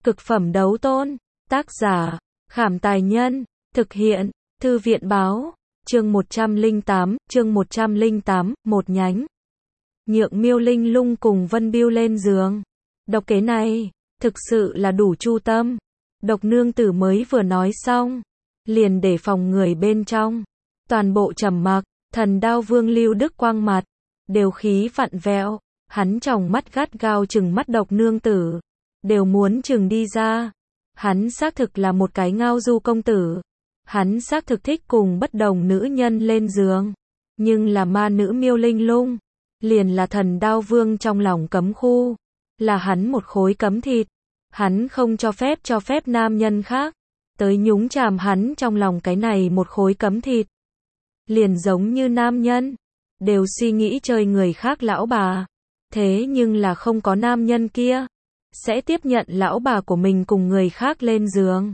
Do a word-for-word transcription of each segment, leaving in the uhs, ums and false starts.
Cực phẩm đấu tôn. Tác giả, Khảm Tài Nhân. Thực hiện, Thư viện Báo. Chương một trăm lẻ tám, chương một trăm lẻ tám, một nhánh. Nhượng Miêu Linh Lung cùng Vân Bưu lên giường. Độc kế này, thực sự là đủ chu tâm. Độc nương tử mới vừa nói xong, liền để phòng người bên trong. Toàn bộ trầm mặc, Thần Đao Vương Lưu Đức Quang mặt, đều khí vặn vẹo. Hắn tròng mắt gắt gao chừng mắt độc nương tử, đều muốn chừng đi ra. Hắn xác thực là một cái ngao du công tử. Hắn xác thực thích cùng bất đồng nữ nhân lên giường. Nhưng là ma nữ Miêu Linh Lung, liền là Thần Đao Vương trong lòng cấm khu. Là hắn một khối cấm thịt. Hắn không cho phép cho phép nam nhân khác tới nhúng chàm hắn trong lòng cái này một khối cấm thịt. Liền giống như nam nhân, đều suy nghĩ chơi người khác lão bà. Thế nhưng là không có nam nhân kia sẽ tiếp nhận lão bà của mình cùng người khác lên giường.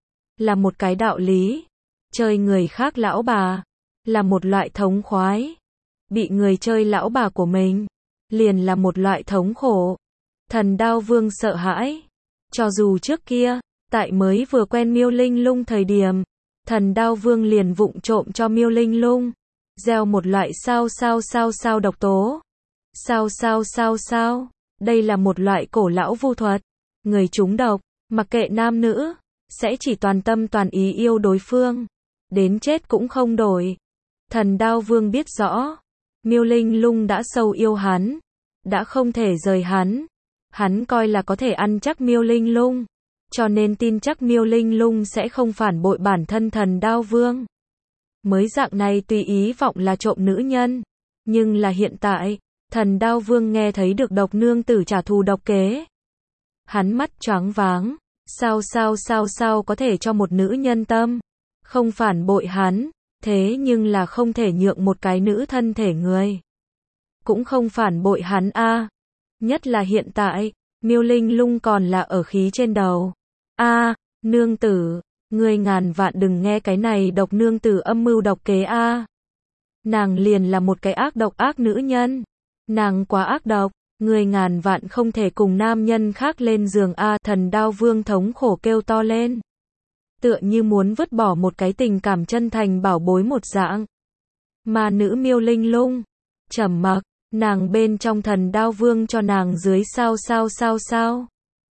Là một cái đạo lý. Chơi người khác lão bà là một loại thống khoái. Bị người chơi lão bà của mình liền là một loại thống khổ. Thần Đao Vương sợ hãi. Cho dù trước kia, tại mới vừa quen Miêu Linh Lung thời điểm, Thần Đao Vương liền vụng trộm cho Miêu Linh Lung gieo một loại sao sao sao sao độc tố. Sao sao sao sao, đây là một loại cổ lão vu thuật. Người trúng độc, mặc kệ nam nữ, sẽ chỉ toàn tâm toàn ý yêu đối phương, đến chết cũng không đổi. Thần Đao Vương biết rõ, Miêu Linh Lung đã sâu yêu hắn, đã không thể rời hắn. Hắn coi là có thể ăn chắc Miêu Linh Lung, cho nên tin chắc Miêu Linh Lung sẽ không phản bội bản thân Thần Đao Vương. Mới dạng này tùy ý vọng là trộm nữ nhân, nhưng là hiện tại, Thần Đao Vương nghe thấy được độc nương tử trả thù độc kế. Hắn mắt choáng váng, sao sao sao sao có thể cho một nữ nhân tâm không phản bội hắn, thế nhưng là không thể nhượng một cái nữ thân thể người cũng không phản bội hắn a. À. Nhất là hiện tại, Miêu Linh Lung còn là ở khí trên đầu. A, à, nương tử, ngươi ngàn vạn đừng nghe cái này độc nương tử âm mưu độc kế a. À. Nàng liền là một cái ác độc ác nữ nhân. Nàng quá ác độc, người ngàn vạn không thể cùng nam nhân khác lên giường a. À, Thần Đao Vương thống khổ kêu to lên. Tựa như muốn vứt bỏ một cái tình cảm chân thành bảo bối một dạng. Mà nữ Miêu Linh Lung, trầm mặc, nàng bên trong Thần Đao Vương cho nàng dưới sao sao sao sao.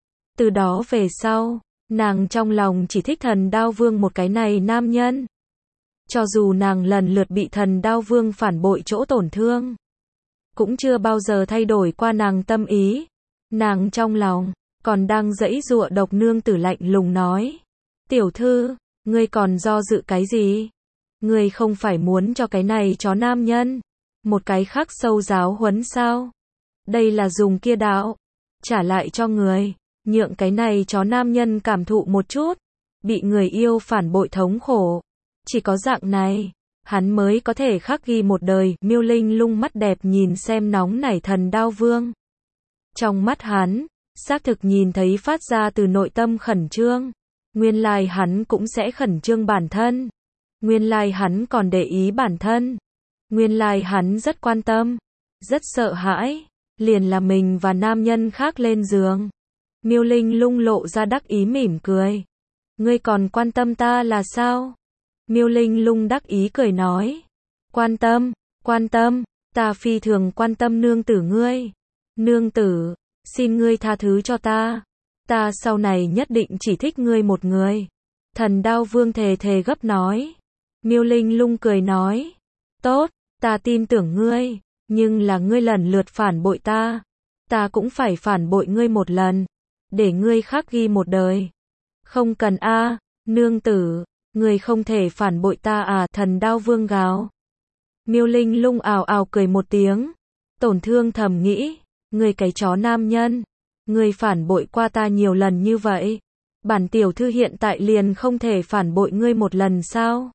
Từ đó về sau, nàng trong lòng chỉ thích Thần Đao Vương một cái này nam nhân. Cho dù nàng lần lượt bị Thần Đao Vương phản bội chỗ tổn thương, cũng chưa bao giờ thay đổi qua nàng tâm ý. Nàng trong lòng còn đang giãy giụa. Độc nương tử lạnh lùng nói: "Tiểu thư, ngươi còn do dự cái gì? Ngươi không phải muốn cho cái này chó nam nhân một cái khắc sâu giáo huấn sao? Đây là dùng kia đạo trả lại cho người, nhượng cái này chó nam nhân cảm thụ một chút bị người yêu phản bội thống khổ. Chỉ có dạng này, hắn mới có thể khắc ghi một đời." Miêu Linh Lung mắt đẹp nhìn xem nóng nảy Thần Đao Vương. Trong mắt hắn, xác thực nhìn thấy phát ra từ nội tâm khẩn trương. Nguyên lai hắn cũng sẽ khẩn trương bản thân. Nguyên lai hắn còn để ý bản thân. Nguyên lai hắn rất quan tâm, rất sợ hãi, liền là mình và nam nhân khác lên giường. Miêu Linh Lung lộ ra đắc ý mỉm cười. "Ngươi còn quan tâm ta là sao?" Miêu Linh Lung đắc ý cười nói. "Quan tâm, quan tâm, ta phi thường quan tâm nương tử ngươi. Nương tử, xin ngươi tha thứ cho ta. Ta sau này nhất định chỉ thích ngươi một người." Thần Đao Vương thề thề gấp nói. Miêu Linh Lung cười nói: "Tốt, ta tin tưởng ngươi, nhưng là ngươi lần lượt phản bội ta, ta cũng phải phản bội ngươi một lần, để ngươi khắc ghi một đời." "Không cần a, à, nương tử, ngươi không thể phản bội ta à?" Thần Đao Vương gào. Miêu Linh Lung ào ào cười một tiếng, tổn thương thầm nghĩ: "Ngươi cái chó nam nhân, ngươi phản bội qua ta nhiều lần như vậy, bản tiểu thư hiện tại liền không thể phản bội ngươi một lần sao?"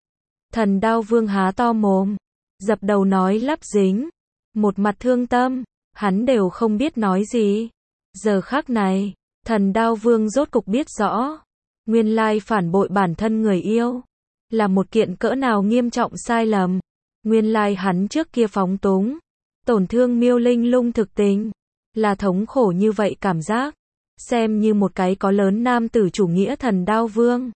Thần Đao Vương há to mồm, dập đầu nói lắp dính, một mặt thương tâm, hắn đều không biết nói gì. Giờ khắc này, Thần Đao Vương rốt cục biết rõ, nguyên lai phản bội bản thân người yêu là một kiện cỡ nào nghiêm trọng sai lầm. Nguyên lai hắn trước kia phóng túng, tổn thương Miêu Linh Lung thực tình, là thống khổ như vậy cảm giác. xem như một cái có lớn nam tử chủ nghĩa thần đao vương.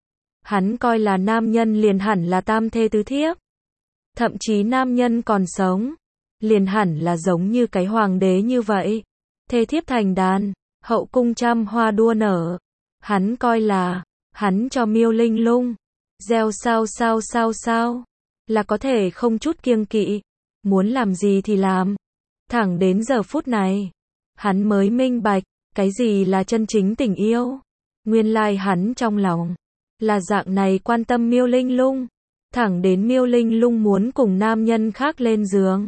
Hắn coi là nam nhân liền hẳn là tam thê tứ thiếp. Thậm chí nam nhân còn sống, liền hẳn là giống như cái hoàng đế như vậy. Thê thiếp thành đàn, hậu cung trăm hoa đua nở. Hắn coi là, hắn cho Miêu Linh Lung, gieo sao sao sao sao, là có thể không chút kiêng kỵ, muốn làm gì thì làm. Thẳng đến giờ phút này, hắn mới minh bạch, cái gì là chân chính tình yêu. Nguyên lai hắn trong lòng, là dạng này quan tâm Miêu Linh Lung. Thẳng đến Miêu Linh Lung muốn cùng nam nhân khác lên giường,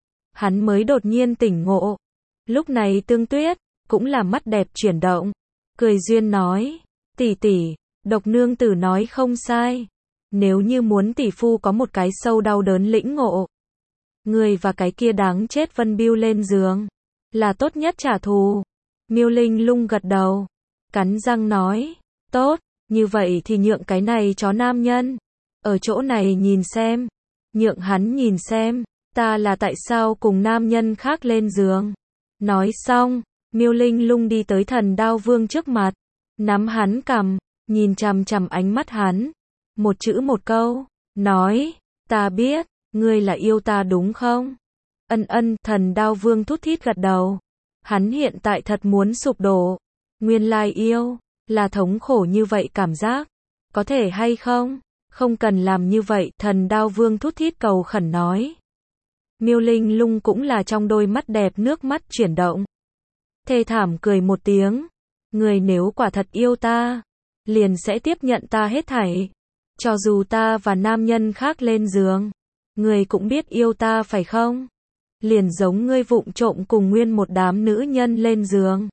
hắn mới đột nhiên tỉnh ngộ. Lúc này Tương Tuyết, cũng là mắt đẹp chuyển động, cười duyên nói, tỷ tỷ, Độc nương tử nói không sai. Nếu như muốn tỷ phu có một cái sâu đau đớn lĩnh ngộ, người và cái kia đáng chết Vân Biêu lên giường, là tốt nhất trả thù. Miêu Linh Lung gật đầu, cắn răng nói, tốt, như vậy thì nhượng cái này chó nam nhân, ở chỗ này nhìn xem, nhượng hắn nhìn xem, ta là tại sao cùng nam nhân khác lên giường. Nói xong, Miêu Linh Lung đi tới Thần Đao Vương trước mặt, nắm hắn cằm, nhìn chằm chằm ánh mắt hắn, một chữ một câu, nói, ta biết, ngươi là yêu ta đúng không? Ân ân, Thần Đao Vương thút thít gật đầu, hắn hiện tại thật muốn sụp đổ, nguyên lai yêu, là thống khổ như vậy cảm giác, có thể hay không? Không cần làm như vậy, Thần Đao Vương thút thít cầu khẩn nói. Miêu Linh Lung cũng là trong đôi mắt đẹp nước mắt chuyển động. Thê thảm cười một tiếng, người nếu quả thật yêu ta, liền sẽ tiếp nhận ta hết thảy. Cho dù ta và nam nhân khác lên giường, người cũng biết yêu ta phải không? Liền giống ngươi vụng trộm cùng nguyên một đám nữ nhân lên giường,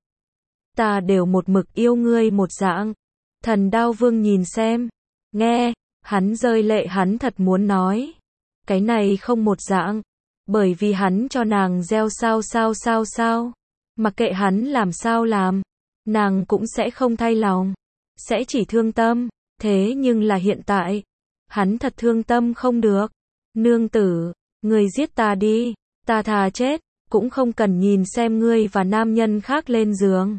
ta đều một mực yêu ngươi một dạng. Thần Đao Vương nhìn xem, nghe, hắn rơi lệ, hắn thật muốn nói, cái này không một dạng, bởi vì hắn cho nàng gieo sao sao sao sao, mặc kệ hắn làm sao làm, nàng cũng sẽ không thay lòng, sẽ chỉ thương tâm. Thế nhưng là hiện tại, hắn thật thương tâm không được. Nương tử, ngươi giết ta đi, ta thà chết, cũng không cần nhìn xem ngươi và nam nhân khác lên giường.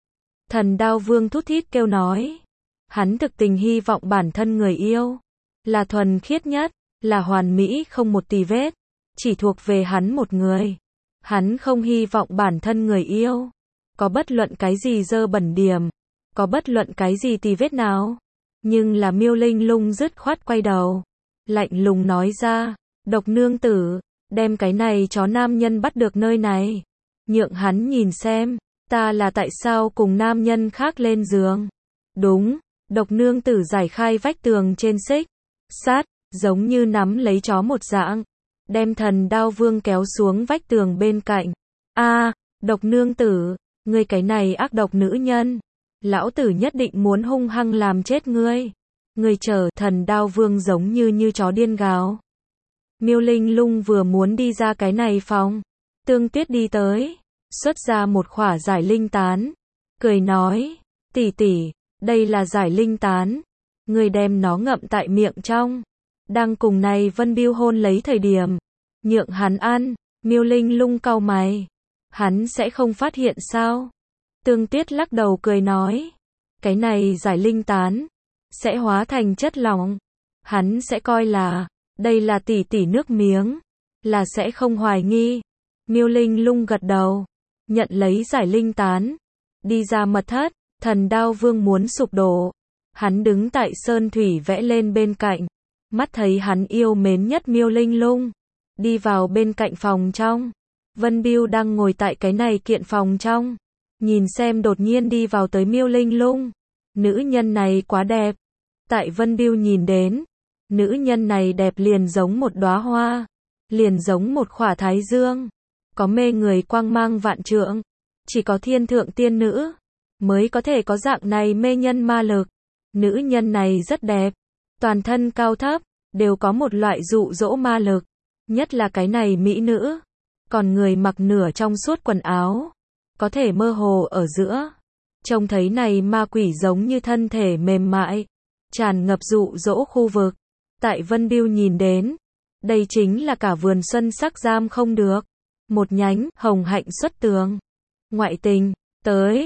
Thần Đao Vương thút thít kêu nói, hắn thực tình hy vọng bản thân người yêu là thuần khiết nhất, là hoàn mỹ không một tì vết, chỉ thuộc về hắn một người. Hắn không hy vọng bản thân người yêu có bất luận cái gì dơ bẩn điểm, có bất luận cái gì tì vết nào. Nhưng là Miêu Linh Lung dứt khoát quay đầu, lạnh lùng nói ra, Độc nương tử, đem cái này chó nam nhân bắt được nơi này, nhượng hắn nhìn xem, ta là tại sao cùng nam nhân khác lên giường. Đúng, Độc nương tử giải khai vách tường trên xích sắt, giống như nắm lấy chó một dạng, đem Thần Đao Vương kéo xuống vách tường bên cạnh. A, à, Độc nương tử, ngươi cái này ác độc nữ nhân, lão tử nhất định muốn hung hăng làm chết ngươi. Ngươi chờ. Thần Đao Vương giống như như chó điên gào. Miêu Linh Lung vừa muốn đi ra cái này phòng, Tương Tuyết đi tới, xuất ra một khỏa giải linh tán, cười nói, tỷ tỷ, đây là giải linh tán, ngươi đem nó ngậm tại miệng trong, đang cùng này Vân Biêu hôn lấy thời điểm, nhượng hắn ăn. Miêu Linh Lung cau mày, hắn sẽ không phát hiện sao? Tương Tuyết lắc đầu cười nói, cái này giải linh tán sẽ hóa thành chất lỏng, hắn sẽ coi là đây là tỷ tỷ nước miếng, là sẽ không hoài nghi. Miêu Linh Lung gật đầu, nhận lấy giải linh tán, đi ra mật thất. Thần Đao Vương muốn sụp đổ, hắn đứng tại sơn thủy vẽ lên bên cạnh, mắt thấy hắn yêu mến nhất Miêu Linh Lung đi vào bên cạnh phòng trong. Vân Biêu đang ngồi tại cái này kiện phòng trong, nhìn xem đột nhiên đi vào tới Miêu Linh Lung. Nữ nhân này quá đẹp. Tại Vân Biêu nhìn đến, nữ nhân này đẹp liền giống một đóa hoa, liền giống một khỏa thái dương, có mê người quang mang vạn trượng. Chỉ có thiên thượng tiên nữ mới có thể có dạng này mê nhân ma lực. Nữ nhân này rất đẹp, toàn thân cao thấp đều có một loại dụ dỗ ma lực, nhất là cái này mỹ nữ, còn người mặc nửa trong suốt quần áo, có thể mơ hồ ở giữa, trông thấy này ma quỷ giống như thân thể mềm mại, tràn ngập dụ dỗ khu vực. Tại Vân Biêu nhìn đến, đây chính là cả vườn xuân sắc giam không được, một nhánh hồng hạnh xuất tường. Ngoại tình, tới,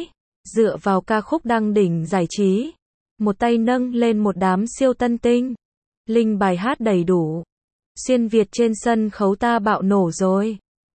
Dựa vào ca khúc đăng đỉnh giải trí, một tay nâng lên một đám siêu tân tinh. Linh bài hát đầy đủ. Xuyên Việt trên sân khấu ta bạo nổ rồi.